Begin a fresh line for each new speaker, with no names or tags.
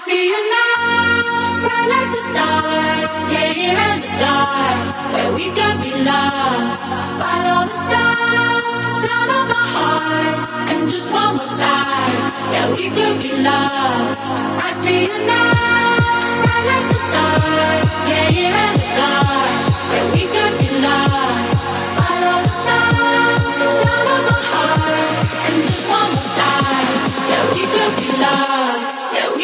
see you now, bright like the stars, yeah, here in the dark, where we could be lost.